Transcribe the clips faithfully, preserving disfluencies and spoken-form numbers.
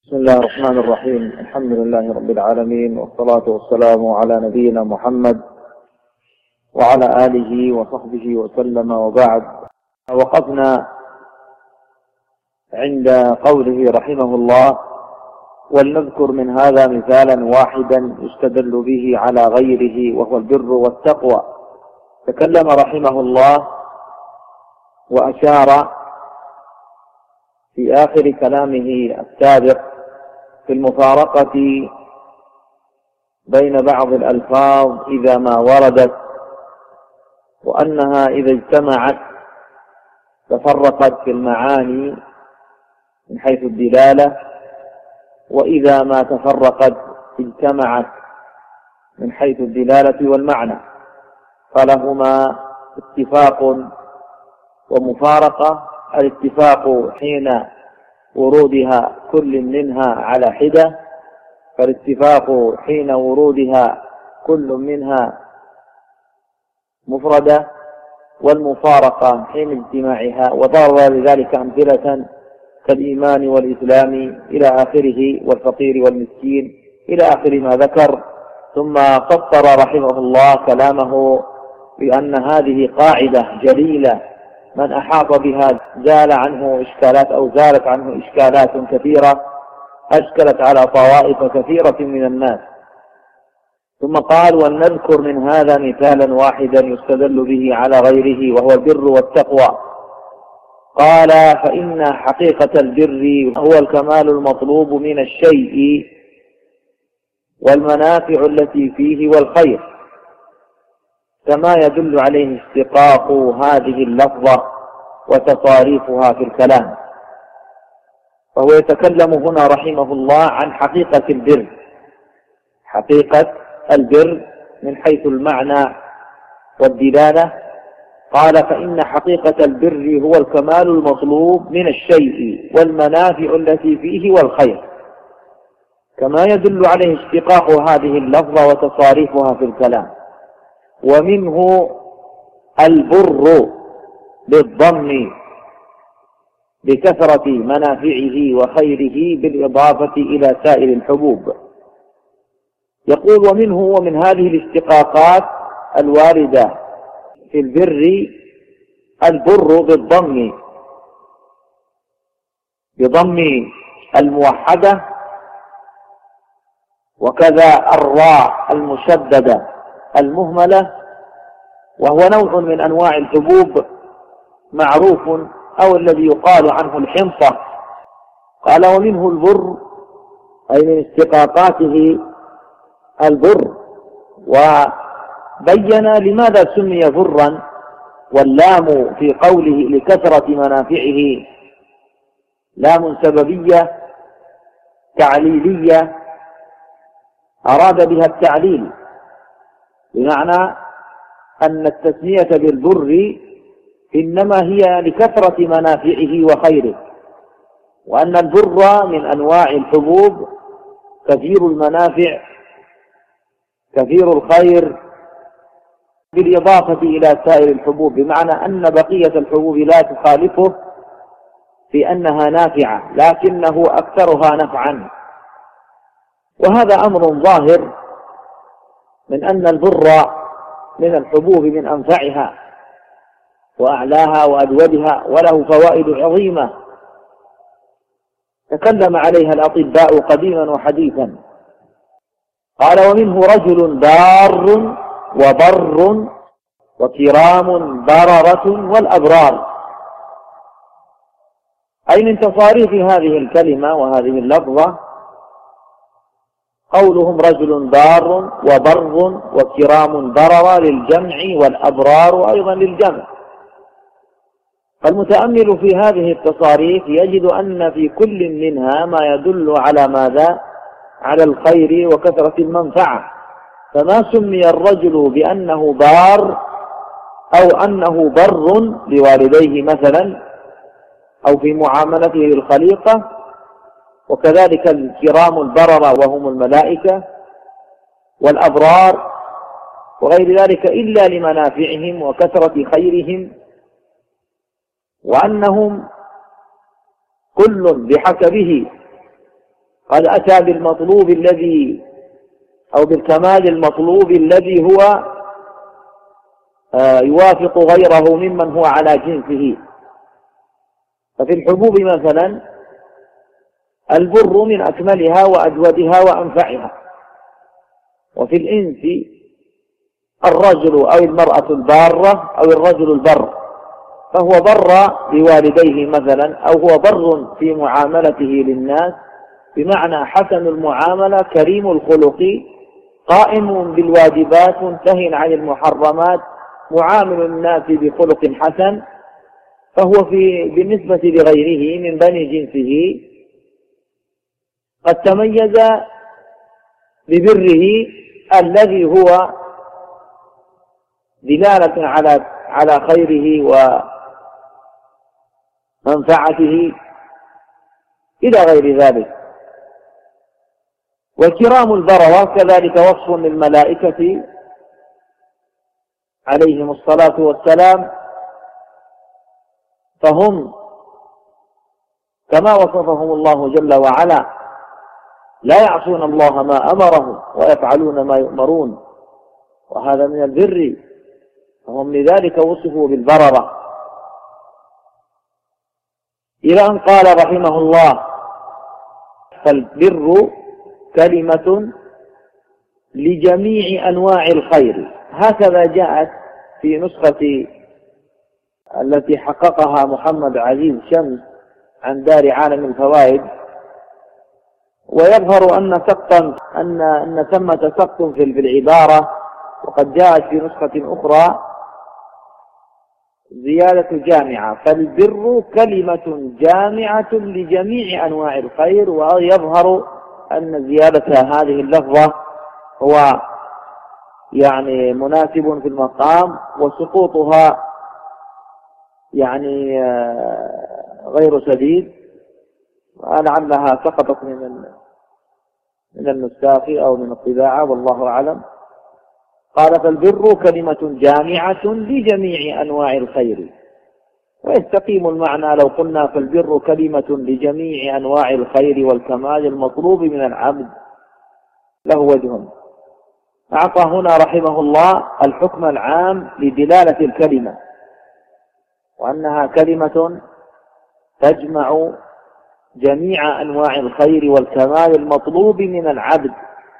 بسم الله الرحمن الرحيم. الحمد لله رب العالمين، والصلاة والسلام على نبينا محمد وعلى آله وصحبه وسلم، وبعد. وقفنا عند قوله رحمه الله: ولنذكر من هذا مثالا واحدا يستدل به على غيره وهو البر والتقوى. تكلم رحمه الله وأشار في آخر كلامه السابق في المفارقة بين بعض الألفاظ إذا ما وردت، وأنها إذا اجتمعت تفرقت في المعاني من حيث الدلالة، وإذا ما تفرقت اجتمعت من حيث الدلالة والمعنى، فلهما اتفاق ومفارقة. الاتفاق حين ورودها كل منها على حدة، فالاتفاق حين ورودها كل منها مفردة، والمفارقة حين اجتماعها. وضرب لذلك أمثلة كالإيمان والإسلام إلى آخره، والفقير والمسكين إلى آخر ما ذكر. ثم فسر رحمه الله كلامه بأن هذه قاعدة جليلة من أحاط بها زال عنه إشكالات أو زالت عنه إشكالات كثيرة أشكلت على طوائف كثيرة من الناس. ثم قال: ولنذكر من هذا مثالا واحدا يستدل به على غيره وهو البر والتقوى. قال: فإن حقيقة البر هو الكمال المطلوب من الشيء والمنافع التي فيه والخير، كما يدل عليه اشتقاق هذه اللفظة وتصاريفها في الكلام. فهو يتكلم هنا رحمه الله عن حقيقة البر، حقيقة البر من حيث المعنى والدلالة. قال: فإن حقيقة البر هو الكمال المطلوب من الشيء والمنافع التي فيه والخير، كما يدل عليه اشتقاق هذه اللفظة وتصاريفها في الكلام. ومنه البر بالضم بكثرة منافعه وخيره بالإضافة إلى سائر الحبوب. يقول: ومنه ومن هذه الاشتقاقات الواردة في البر البر بالضم بضم الموحدة، وكذا الراء المشددة المهملة، وهو نوع من أنواع الحبوب معروف أو الذي يقال عنه الحنطة. قال: ومنه البر أي من اشتقاقاته البر. وبين لماذا سمي برا، واللام في قوله لكثرة منافعه لام سببية تعليلية أراد بها التعليل، بمعنى أن التسمية بالبر إنما هي لكثرة منافعه وخيره، وأن البر من أنواع الحبوب كثير المنافع كثير الخير بالإضافة إلى سائر الحبوب، بمعنى أن بقية الحبوب لا تخالفه في أنها نافعة، لكنه أكثرها نفعا. وهذا أمر ظاهر من أن البر من الحبوب من أنفعها وأعلاها وأجودها، وله فوائد عظيمة تكلم عليها الأطباء قديما وحديثا. قال: ومنه رجل بار وبر وكرام بررة والأبرار. أي من تصاريف هذه الكلمة وهذه اللفظة قولهم رجل بار وبر وكرام برر للجمع، والأبرار أيضا للجمع. فالمتأمل في هذه التصاريف يجد أن في كل منها ما يدل على ماذا؟ على الخير وكثرة المنفعة. فما سمي الرجل بأنه بار أو أنه بر لوالديه مثلا أو في معاملته للخليقة، وكذلك الكرام البررة وهم الملائكة والأبرار وغير ذلك، إلا لمنافعهم وكثرة خيرهم، وأنهم كل بحسبه قد أتى بالمطلوب الذي أو بالكمال المطلوب الذي هو يوافق غيره ممن هو على جنسه. ففي الحبوب مثلا البر من أكملها وأجودها وأنفعها، وفي الإنس الرجل أو المرأة البارة أو الرجل البر، فهو بر بوالديه مثلا، أو هو بر في معاملته للناس، بمعنى حسن المعاملة كريم الخلق قائم بالواجبات منتهٍ عن المحرمات معامل الناس بخلق حسن، فهو في بالنسبة لغيره من بني جنسه قد تميز ببره الذي هو دلالة على على خيره ومنفعته إلى غير ذلك. والكرام البررة كذلك وصف للملائكة عليهم الصلاة والسلام، فهم كما وصفهم الله جل وعلا لا يعصون الله ما أمرهم ويفعلون ما يؤمرون، وهذا من البر، فهم لذلك وصفوا بالبررة. إلى أن قال رحمه الله: فالبر كلمة لجميع أنواع الخير. هكذا جاءت في نسخة التي حققها محمد عزيز شمس عن دار عالم الفوائد. ويظهر أن سقطا أن أن ثمة سقط في العبارة، وقد جاءت في نسخة أخرى زيادة جامعة: فالبر كلمة جامعة لجميع أنواع الخير. ويظهر أن زيادة هذه اللفظة هو يعني مناسب في المقام، وسقوطها يعني غير شديد، ولعلها سقطت من من النساخ أو من الطباعة والله أعلم. قال: فالبر كلمة جامعة لجميع أنواع الخير. ويستقيم المعنى لو قلنا فالبر كلمة لجميع أنواع الخير والكمال المطلوب من العبد، له وجه. أعطى هنا رحمه الله الحكم العام لدلالة الكلمة، وأنها كلمة تجمع جميع أنواع الخير والكمال المطلوب من العبد،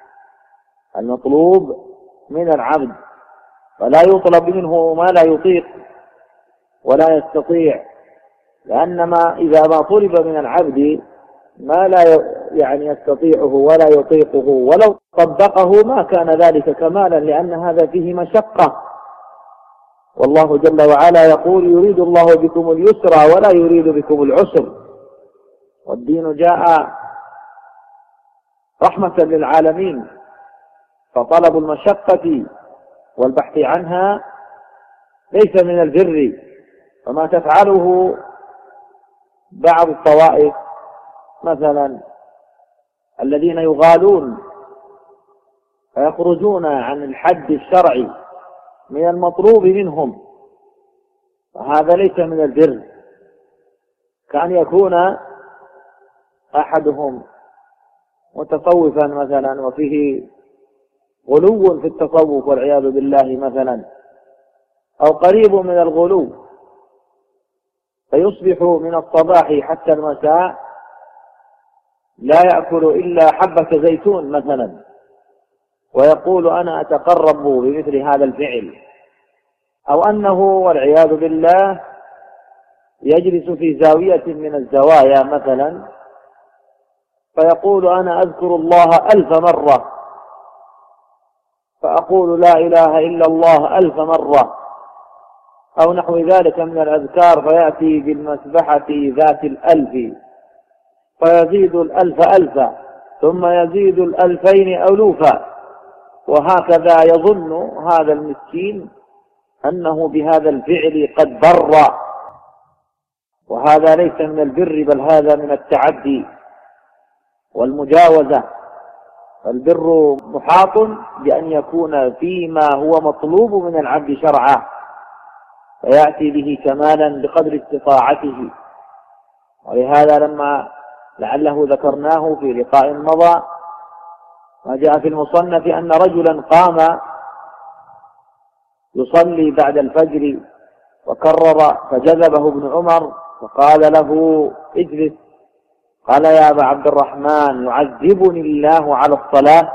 المطلوب من العبد، فلا يطلب منه ما لا يطيق ولا يستطيع، لأن ما إذا ما طلب من العبد ما لا يعني يستطيعه ولا يطيقه ولو طبقه ما كان ذلك كمالا، لأن هذا فيه مشقة. والله جل وعلا يقول: يريد الله بكم اليسر ولا يريد بكم العسر، والدين جاء رحمة للعالمين، فطلب المشقة والبحث عنها ليس من البر. فما تفعله بعض الطوائف مثلا الذين يغالون فيخرجون عن الحد الشرعي من المطلوب منهم، فهذا ليس من البر. كان يكون أحدهم متصوفا مثلا وفيه غلو في التصوف والعياذ بالله مثلا، أو قريب من الغلو، فيصبح من الصباح حتى المساء لا يأكل إلا حبة زيتون مثلا، ويقول: أنا أتقرب بمثل هذا الفعل. أو أنه والعياذ بالله يجلس في زاوية من الزوايا مثلا فيقول: أنا أذكر الله ألف مرة، فأقول لا إله إلا الله ألف مرة، أو نحو ذلك من الأذكار، فيأتي بالمسبحة ذات الألف فيزيد الألف ألفا ثم يزيد الألفين ألوفا، وهكذا يظن هذا المسكين أنه بهذا الفعل قد بر، وهذا ليس من البر، بل هذا من التعدي والمجاوزة. البر محاط بأن يكون فيما هو مطلوب من العبد شرعا، فيأتي به كمالا بقدر استطاعته. ولهذا لما لعله ذكرناه في لقاء مضى، ما جاء في المصنف أن رجلا قام يصلي بعد الفجر وكرر فجذبه ابن عمر فقال له اجلس. قال يا أبا عبد الرحمن يعذبني الله على الصلاة؟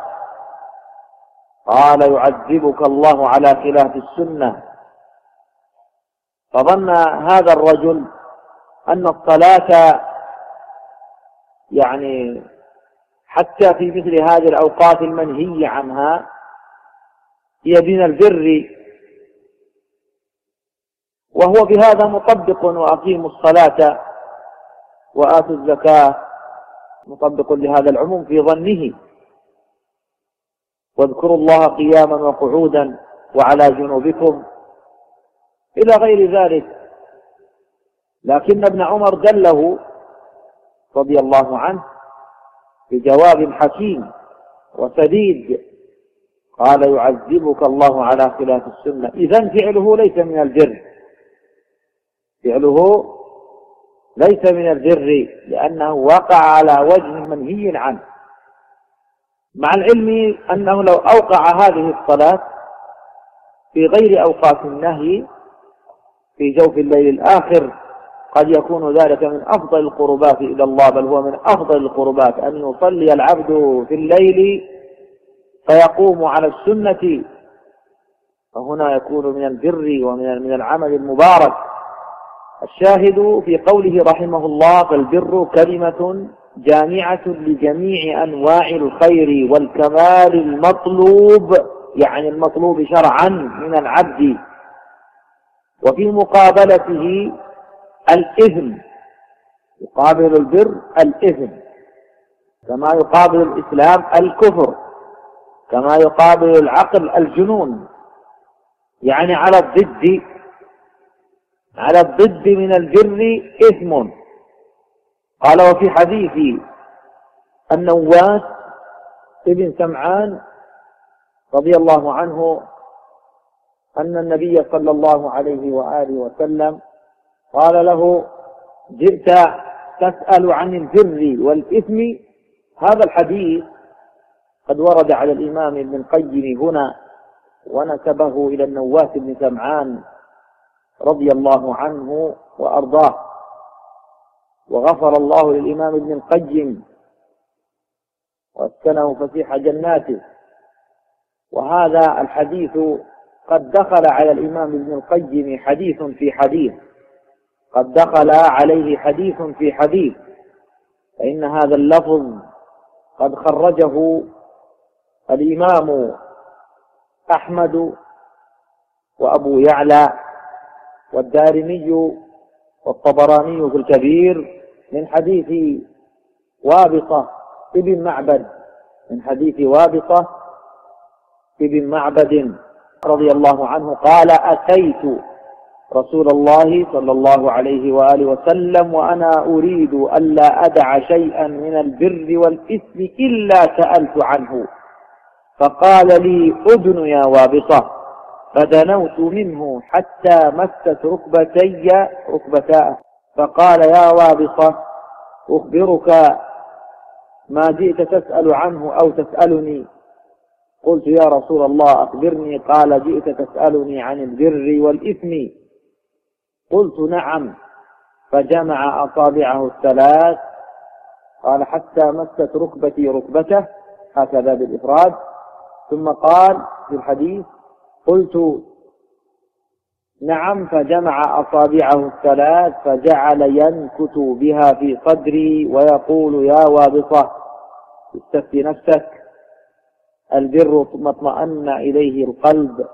قال يعذبك الله على خلاف السنة. فظن هذا الرجل أن الصلاة يعني حتى في مثل هذه الأوقات المنهي عنها هي من البر، وهو بهذا مطبق وأقيموا الصلاة وآتوا الزكاة مطبق لهذا العموم في ظنه، واذكروا الله قياما وقعودا وعلى جنوبكم إلى غير ذلك. لكن ابن عمر دله رضي الله عنه بجواب حكيم وسديد، قال يعذبك الله على خلاف السنة. إذن فعله ليس من البر، فعله ليس من البر لأنه وقع على وجه منهي عنه، مع العلم أنه لو أوقع هذه الصلاة في غير أوقات النهي في جوف الليل الآخر قد يكون ذلك من أفضل القربات إلى الله، بل هو من أفضل القربات أن يصلي العبد في الليل فيقوم على السنة، فهنا يكون من البر ومن من العمل المبارك. الشاهد في قوله رحمه الله فالبر كلمة جامعة لجميع أنواع الخير والكمال المطلوب، يعني المطلوب شرعا من العبد، وفي مقابلته الإثم، يقابل البر الإثم، كما يقابل الإسلام الكفر، كما يقابل العقل الجنون، يعني على الضد، على الضد من البر إثم. قال وفي حديث النواس ابن سمعان رضي الله عنه أن النبي صلى الله عليه وآله وسلم قال له جئت تسأل عن البر والإثم. هذا الحديث قد ورد على الإمام ابن القيم هنا ونسبه إلى النواس بن سمعان رضي الله عنه وأرضاه، وغفر الله للإمام ابن القيم واسكنه فسيح جناته. وهذا الحديث قد دخل على الإمام ابن القيم حديث في حديث، قد دخل عليه حديث في حديث، فإن هذا اللفظ قد خرجه الإمام أحمد وأبو يعلى والدارمي والطبراني في الكبير من حديث وابصة ابن معبد، من حديث وابصة ابن معبد رضي الله عنه قال أتيت رسول الله صلى الله عليه وآله وسلم وأنا أريد ألا أدع شيئا من البر والإثم إلا سألت عنه، فقال لي أدن يا وابصة، فدنوت منه حتى مست ركبتي ركبتاه، فقال يا وابصة أخبرك ما جئت تسأل عنه أو تسألني؟ قلت يا رسول الله أخبرني. قال جئت تسألني عن البر والإثم؟ قلت نعم. فجمع أصابعه الثلاث، قال حتى مست ركبتي ركبته، هكذا بالإفراد، ثم قال في الحديث قلت نعم، فجمع أصابعه الثلاث فجعل ينكت بها في صدري ويقول يا وابصة استفتي نفسك، البر ما اطمأن إليه القلب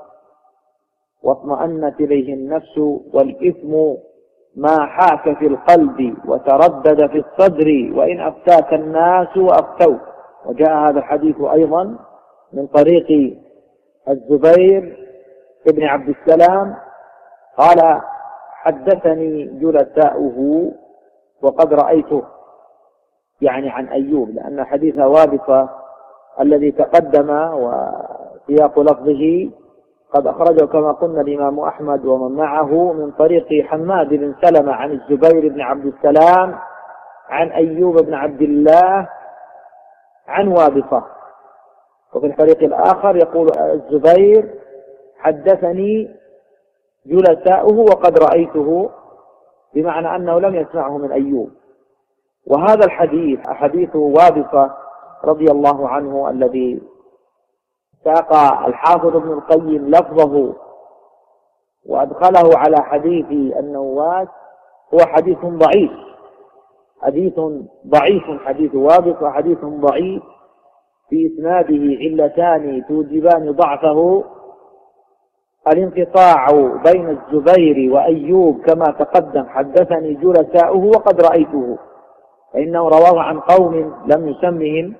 واطمأنت إليه النفس، والإثم ما حاك في القلب وتردد في الصدر، وإن أفتاك الناس أفتوك. وجاء هذا الحديث أيضا من طريق الزبير ابن عبد السلام قال حدثني جلساؤه وقد رأيته، يعني عن أيوب، لأن حديث وابصة الذي تقدم وسياق لفظه قد أخرجه كما قلنا الإمام أحمد ومن معه من طريق حماد بن سلمة عن الزبير بن عبد السلام عن أيوب بن عبد الله عن وابصة. وفي الفريق الآخر يقول الزبير حدثني جلساؤه وقد رأيته، بمعنى أنه لم يسمعه من أيوب. وهذا الحديث حديث وابصة رضي الله عنه الذي ساق الحافظ ابن القيم لفظه وأدخله على حديث النواس هو حديث ضعيف، حديث ضعيف حديث وابصة حديث ضعيف، في إسناده علتان توجبان ضعفه: الانقطاع بين الزبير وأيوب كما تقدم حدثني جلساؤه وقد رأيته، فإنه رواه عن قوم لم يسمهم.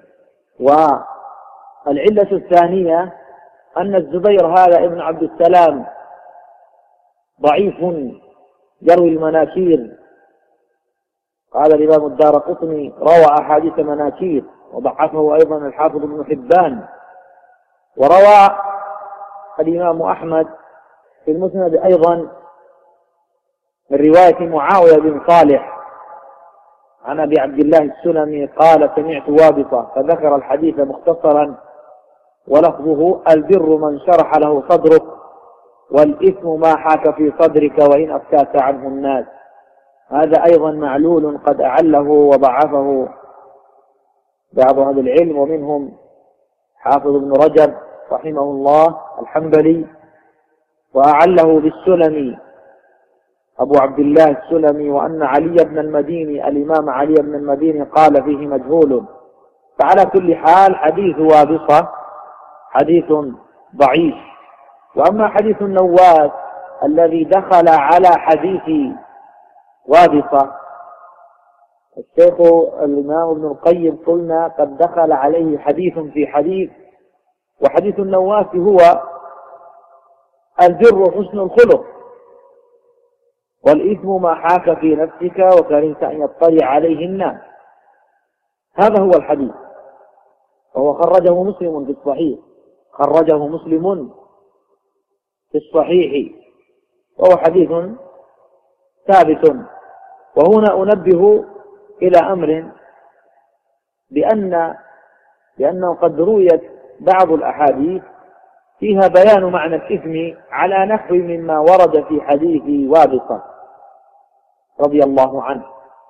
والعلة الثانية أن الزبير هذا ابن عبد السلام ضعيف يروي المناكير، قال الإمام الدارقطني روى أحاديث مناكير، وضعفه أيضا الحافظ ابن حبان. وروى الإمام أحمد في المسند أيضا من رواية معاوية بن صالح عن أبي عبد الله السلمي قال: سمعت وابصة، فذكر الحديث مختصرا ولفظه: البر من شرح له صدرك، والإثم ما حاك في صدرك وإن أفتاك عنه الناس. هذا أيضا معلول قد أعله وضعفه بعض أهل العلم، ومنهم حافظ ابن رجب رحمه الله الحنبلي، وأعله بالسلمي أبو عبد الله السلمي، وأن علي بن المديني الإمام علي بن المديني قال فيه مجهول. فعلى كل حال حديث وابصة حديث ضعيف. وأما حديث النواس الذي دخل على حديث وابصة، الشيخ الإمام ابن القيم قلنا قد دخل عليه حديث في حديث. وحديث النواس هو البر حسن الخلق، والإثم ما حاك في نفسك وكرهت أن يطلع عليه الناس. هذا هو الحديث، وهو خرجه مسلم في الصحيح، خرجه مسلم في الصحيح، وهو حديث ثابت. وهنا أنبه إلى أمر، بأن لأنه قد رويت بعض الأحاديث فيها بيان معنى الإثم على نحو مما ورد في حديث وابصة رضي الله عنه.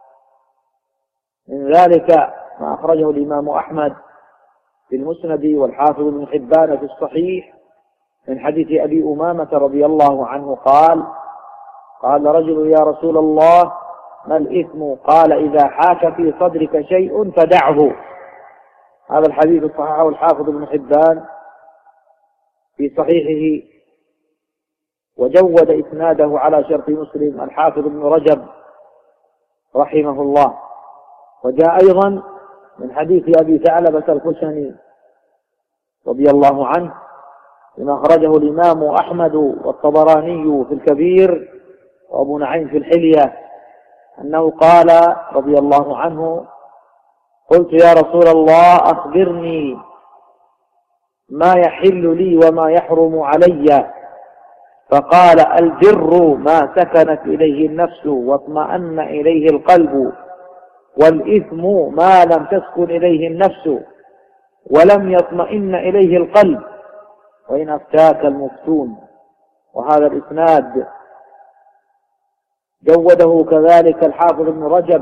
من ذلك ما أخرجه الإمام أحمد في المسند والحافظ بن حبان في الصحيح من حديث أبي أمامة رضي الله عنه قال: قال رجل: يا رسول الله ما الإثم؟ قال: إذا حاك في صدرك شيء فدعه. هذا الحديث صححه الحافظ بن حبان في صحيحه، وجود إسناده على شرط مسلم الحافظ بن رجب رحمه الله. وجاء أيضا من حديث أبي ثعلبة الخشني رضي الله عنه لما أخرجه الإمام أحمد والطبراني في الكبير وأبو نعيم في الحلية، أنه قال رضي الله عنه: قلت يا رسول الله أخبرني ما يحل لي وما يحرم علي. فقال: البر ما سكنت إليه النفس واطمأن إليه القلب، والإثم ما لم تسكن إليه النفس ولم يطمئن إليه القلب، وإن أفتاك المفتون. وهذا الإسناد جوده كذلك الحافظ ابن رجب،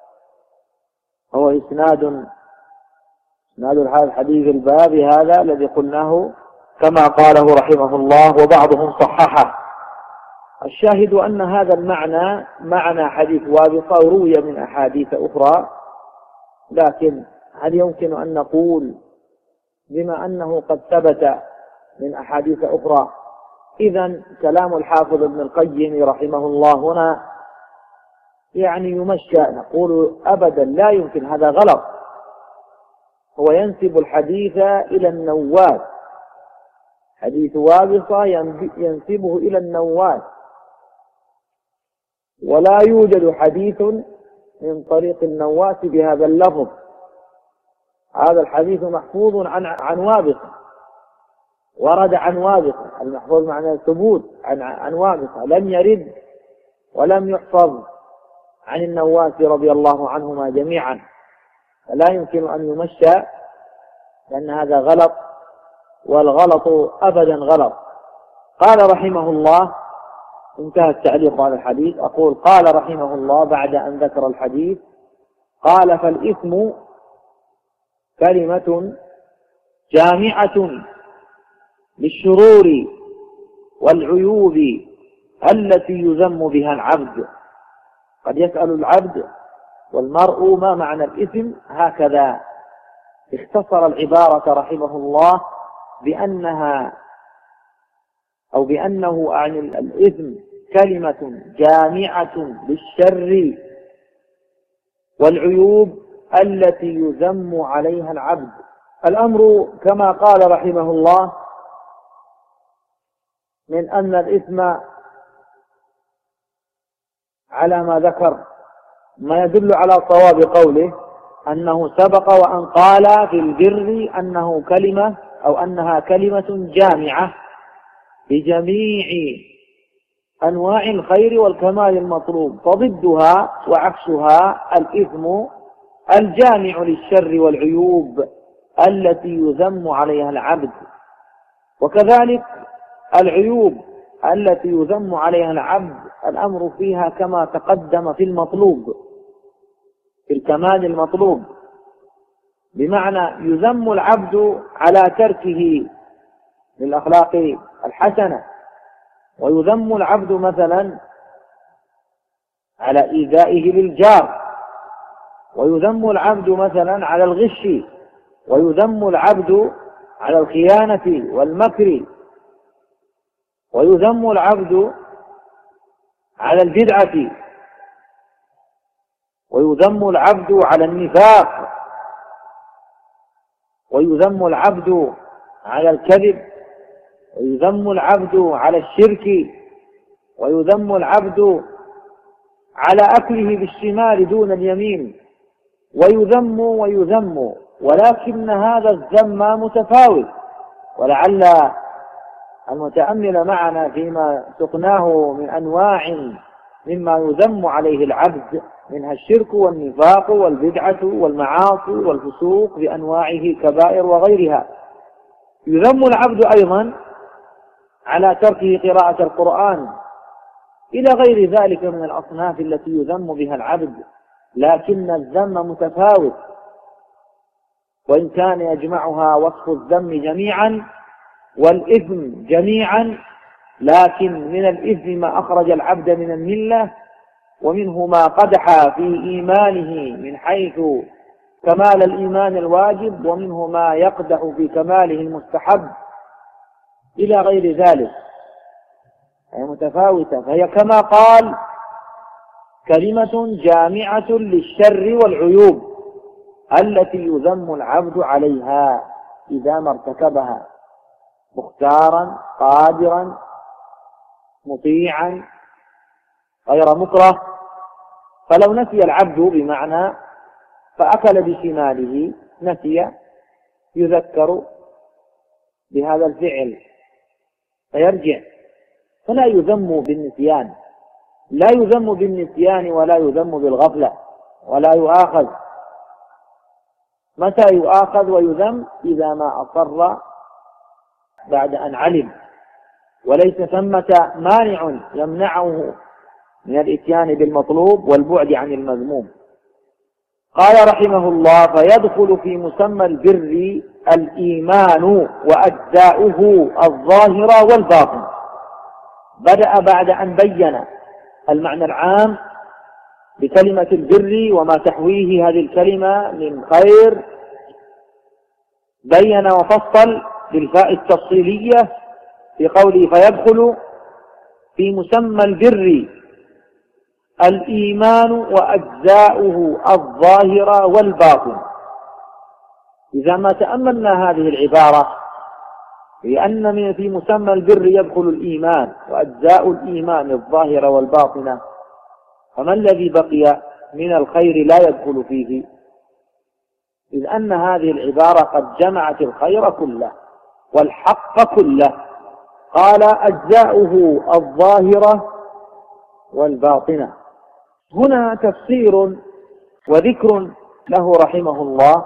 هو إسناد إسناد هذا الحديث الباب هذا الذي قلناه كما قاله رحمه الله، وبعضهم صححه. الشاهد أن هذا المعنى معنى حديث وابصة روي من أحاديث أخرى، لكن هل يمكن أن نقول بما أنه قد ثبت من أحاديث أخرى إذن كلام الحافظ ابن القيم رحمه الله هنا يعني يمشى؟ نقول أبدا لا يمكن، هذا غلط. هو ينسب الحديث إلى النواس، حديث وابصة ينسبه إلى النواس، ولا يوجد حديث من طريق النواس بهذا اللفظ. هذا الحديث محفوظ عن عن وابصة، ورد عن وابصة، المحفوظ معناه الثبوت عن عن وابصة، لم يرد ولم يحفظ عن النواس رضي الله عنهما جميعا، فلا يمكن أن يمشى، لأن هذا غلط، والغلط أبدا غلط. قال رحمه الله، انتهى التعليق على الحديث، أقول قال رحمه الله بعد أن ذكر الحديث، قال: فالإثم كلمة جامعة للشرور والعيوب التي يذم بها العبد. قد يسأل العبد والمرء ما معنى الإثم، هكذا اختصر العبارة رحمه الله بأنها أو بأنه عن الإثم كلمة جامعة للشر والعيوب التي يذم عليها العبد. الأمر كما قال رحمه الله من أن الإثم على ما ذكر ما يدل على صواب قوله أنه سبق وأن قال في البر أنه كلمة أو أنها كلمة جامعة لجميع أنواع الخير والكمال المطلوب، فضدها وعكسها الإثم الجامع للشر والعيوب التي يذم عليها العبد. وكذلك العيوب التي يذم عليها العبد الأمر فيها كما تقدم في المطلوب، في الكمال المطلوب، بمعنى يذم العبد على تركه للأخلاق الحسنة، ويذم العبد مثلا على إيذائه للجار، ويذم العبد مثلا على الغش، ويذم العبد على الخيانة والمكر، ويذم العبد على البدعة، ويذم العبد على النفاق، ويذم العبد على الكذب، ويذم العبد على الشرك، ويذم العبد على أكله بالشمال دون اليمين، ويذم ويذم، ولكن هذا الذم متفاوت. ولعل المتأمل معنا فيما سقناه من أنواع مما يذم عليه العبد، منها الشرك والنفاق والبدعة والمعاصي والفسوق بأنواعه كبائر وغيرها. يذم العبد أيضا على تركه قراءة القرآن إلى غير ذلك من الأصناف التي يذم بها العبد، لكن الذم متفاوت، وإن كان يجمعها وصف الذم جميعا والإثم جميعا، لكن من الإثم ما أخرج العبد من الملة، ومنه ما قدح في إيمانه من حيث كمال الإيمان الواجب، ومنه ما يقدح في كماله المستحب إلى غير ذلك، هي متفاوتة. فهي كما قال كلمة جامعة للشر والعيوب التي يذم العبد عليها إذا ما ارتكبها، مختارا قادرا مطيعا غير مكره. فلو نسي العبد بمعنى فأكل بشماله نسي، يذكر بهذا الفعل فيرجع، فلا يذم بالنسيان، لا يذم بالنسيان ولا يذم بالغفلة، ولا يؤاخذ. متى يؤاخذ ويذم؟ إذا ما أصر بعد أن علم، وليس ثمة مانع يمنعه من الإتيان بالمطلوب والبعد عن المذموم. قال رحمه الله: فيدخل في مسمى البر الإيمان وأجزاؤه الظاهرة والباطن. بدأ بعد أن بين المعنى العام بكلمة البر وما تحويه هذه الكلمة من خير، بين وفصل بالفاء التفصيلية في قوله: فيدخل في مسمى البر الإيمان وأجزاؤه الظاهرة والباطن. إذا ما تأملنا هذه العبارة لأن من في مسمى البر يدخل الإيمان وأجزاء الإيمان الظاهرة والباطنة، فما الذي بقي من الخير لا يدخل فيه؟ إذ أن هذه العبارة قد جمعت الخير كله والحق كله. قال: أجزاؤه الظاهرة والباطنة. هنا تفسير وذكر له رحمه الله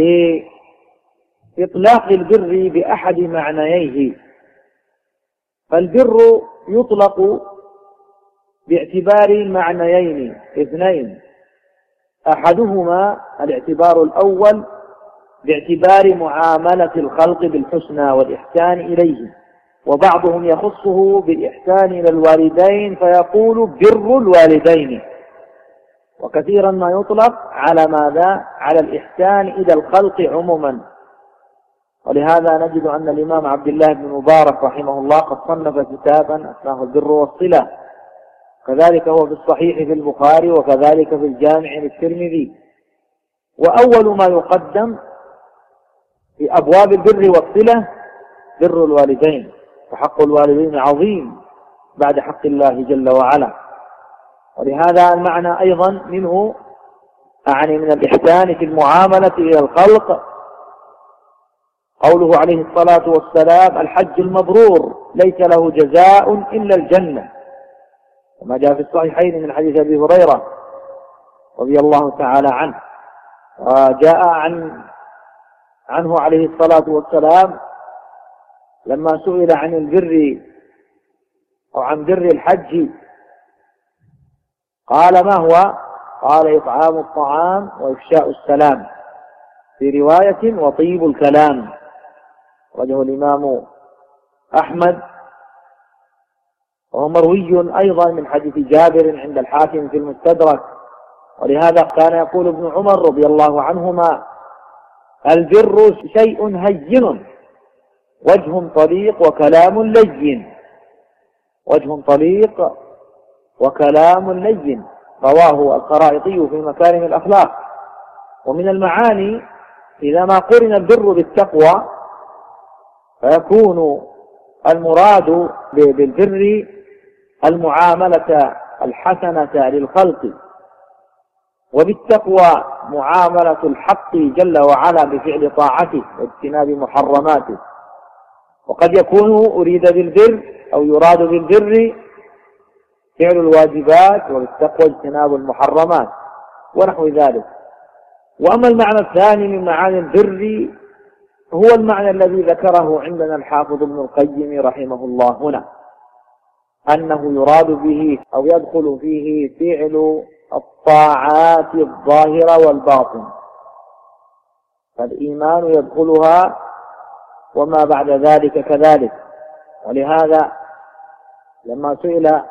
لإطلاق البر بأحد معنييه. فالبر يطلق باعتبار معنيين اثنين، أحدهما الاعتبار الأول باعتبار معاملة الخلق بالحسنى والإحسان إليه، وبعضهم يخصه بالإحسان إلى الوالدين فيقول بر الوالدين، وكثيرا ما يطلق على ماذا؟ على الإحسان إلى الخلق عموما. ولهذا نجد أن الإمام عبد الله بن مبارك رحمه الله قد صنف كتابا اسمه البر والصلة، كذلك هو في الصحيح في البخاري وكذلك في الجامع للترمذي. وأول ما يقدم في أبواب البر والصلة بر الوالدين، وحق الوالدين عظيم بعد حق الله جل وعلا. ولهذا المعنى أيضا منه أعني من الإحسان في المعاملة إلى الخلق قوله عليه الصلاة والسلام الحج المبرور ليس له جزاء إلا الجنة، وما جاء في الصحيحين من حديث أبي هريرة رضي الله تعالى عنه. وجاء عن عنه عليه الصلاة والسلام لما سئل عن البر أو عن بر الحج قال ما هو؟ قال إطعام الطعام وإفشاء السلام، في رواية وطيب الكلام، رجه الإمام أحمد، وهو مروي أيضا من حديث جابر عند الحاكم في المستدرك. ولهذا كان يقول ابن عمر رضي الله عنهما البر شيء هين وجه طليق وكلام لين، وجه طليق وكلام لين، رواه الخرائطي في مكارم الأخلاق. ومن المعاني إذا ما قرن البر بالتقوى فيكون المراد بالبر المعاملة الحسنة للخلق، وبالتقوى معاملة الحق جل وعلا بفعل طاعته واجتناب محرماته. وقد يكون أريد بالبر أو يراد بالبر فعل الواجبات، وبالتقوى اجتناب المحرمات ونحو ذلك. وأما المعنى الثاني من معاني البر هو المعنى الذي ذكره عندنا الحافظ ابن القيم رحمه الله هنا، أنه يراد به أو يدخل فيه فعل الطاعات الظاهرة والباطن، فالإيمان يدخلها وما بعد ذلك كذلك. ولهذا لما سئل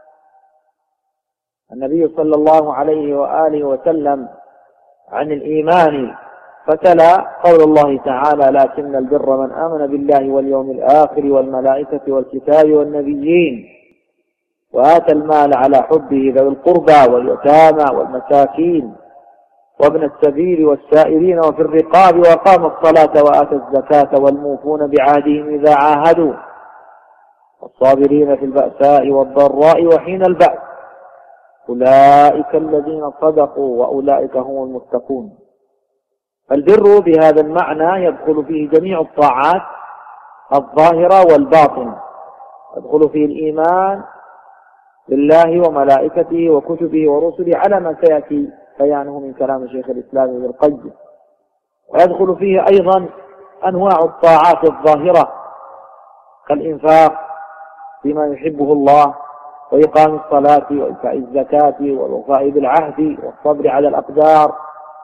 النبي صلى الله عليه وآله وسلم عن الإيمان فتلا قول الله تعالى لكن البر من آمن بالله واليوم الآخر والملائكة والكتاب والنبيين وآتى المال على حبه ذوي القربى واليتامى والمساكين وابن السبيل والسائلين وفي الرقاب وأقام الصلاة وآتى الزكاة والموفون بعهدهم إذا عاهدوا والصابرين في البأساء والضراء وحين البأس أولئك الذين صدقوا وأولئك هم المتقون. فالبر بهذا المعنى يدخل فيه جميع الطاعات الظاهرة والباطن، يدخل فيه الإيمان بالله وملائكته وكتبه ورسله على ما سيأتي بيانه من كلام شيخ الإسلام ابن القيم. ويدخل فيه أيضا أنواع الطاعات الظاهرة كالإنفاق فيما يحبه الله وإقام الصلاة وإيتاء الزكاة والوفاء بالعهد والصبر على الأقدار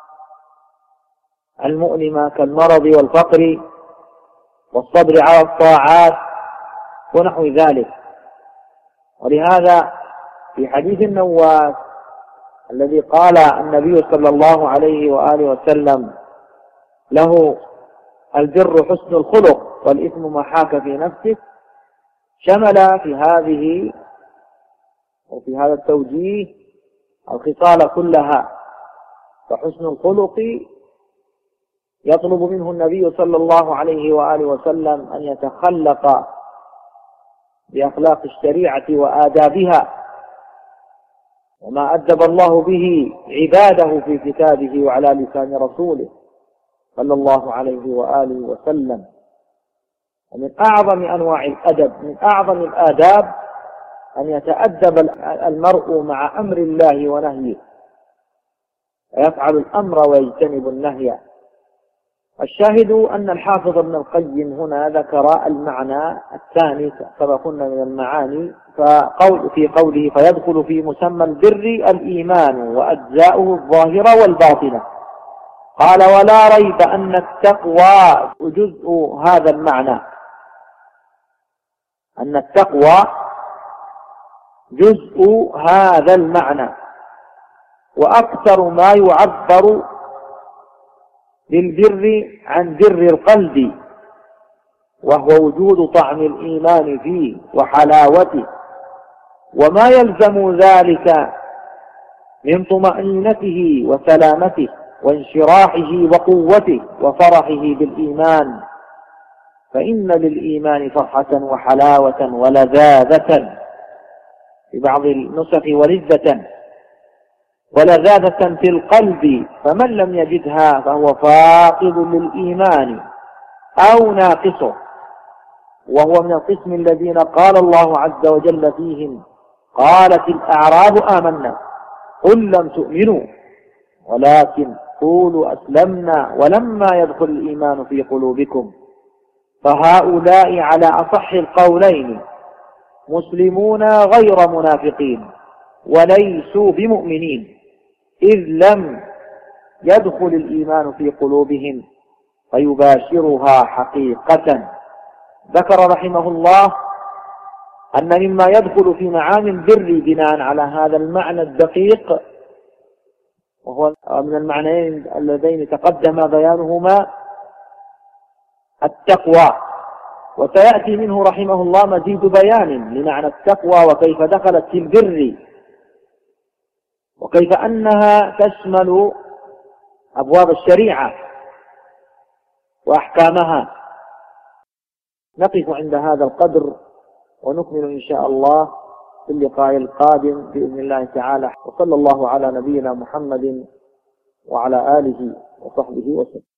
المؤلمة كالمرض والفقر والصبر على الطاعات ونحو ذلك. ولهذا في حديث النواس الذي قال النبي صلى الله عليه وآله وسلم له البر حسن الخلق والإثم ما حاك في نفسك، شمل في هذه وفي هذا التوجيه الخصال كلها. فحسن الخلق يطلب منه النبي صلى الله عليه وآله وسلم أن يتخلق بأخلاق الشريعة وآدابها وما أدب الله به عباده في كتابه وعلى لسان رسوله صلى الله عليه وآله وسلم. ومن أعظم أنواع الأدب من أعظم الآداب أن يتأدب المرء مع أمر الله ونهيه، ويفعل الأمر ويجتنب النهي. الشاهد أن الحافظ ابن القيم هنا ذكر المعنى الثاني كما قلنا من المعاني، فقول في قوله فيدخل في مسمى البر الإيمان وأجزاؤه الظاهرة والباطنة. قال ولا ريب أن التقوى جزء هذا المعنى، أن التقوى جزء هذا المعنى، وأكثر ما يعبر بالبر عن بر القلب، وهو وجود طعم الإيمان فيه وحلاوته، وما يلزم ذلك من طمأنينته وسلامته وانشراحه وقوته وفرحه بالإيمان. فإن للإيمان فرحة وحلاوة ولذاذة في بعض النسخ ولذة ولذاذة في القلب، فمن لم يجدها فهو فاقد للإيمان أو ناقصه، وهو من القسم الذين قال الله عز وجل فيهم قالت الأعراب آمنا قل لم تؤمنوا ولكن قولوا أسلمنا ولما يدخل الإيمان في قلوبكم. فهؤلاء على أصح القولين مسلمون غير منافقين وليسوا بمؤمنين، إذ لم يدخل الإيمان في قلوبهم فيباشرها حقيقة. ذكر رحمه الله أن مما يدخل في معاني البر بناء على هذا المعنى الدقيق، وهو من المعنيين اللذين تقدم بيانهما، التقوى، وسيأتي منه رحمه الله مزيد بيان لمعنى التقوى وكيف دخلت في البر، وكيف أنها تشمل أبواب الشريعة وأحكامها. نقف عند هذا القدر ونكمل إن شاء الله في اللقاء القادم بإذن الله تعالى، وصلى الله على نبينا محمد وعلى آله وصحبه وسلم.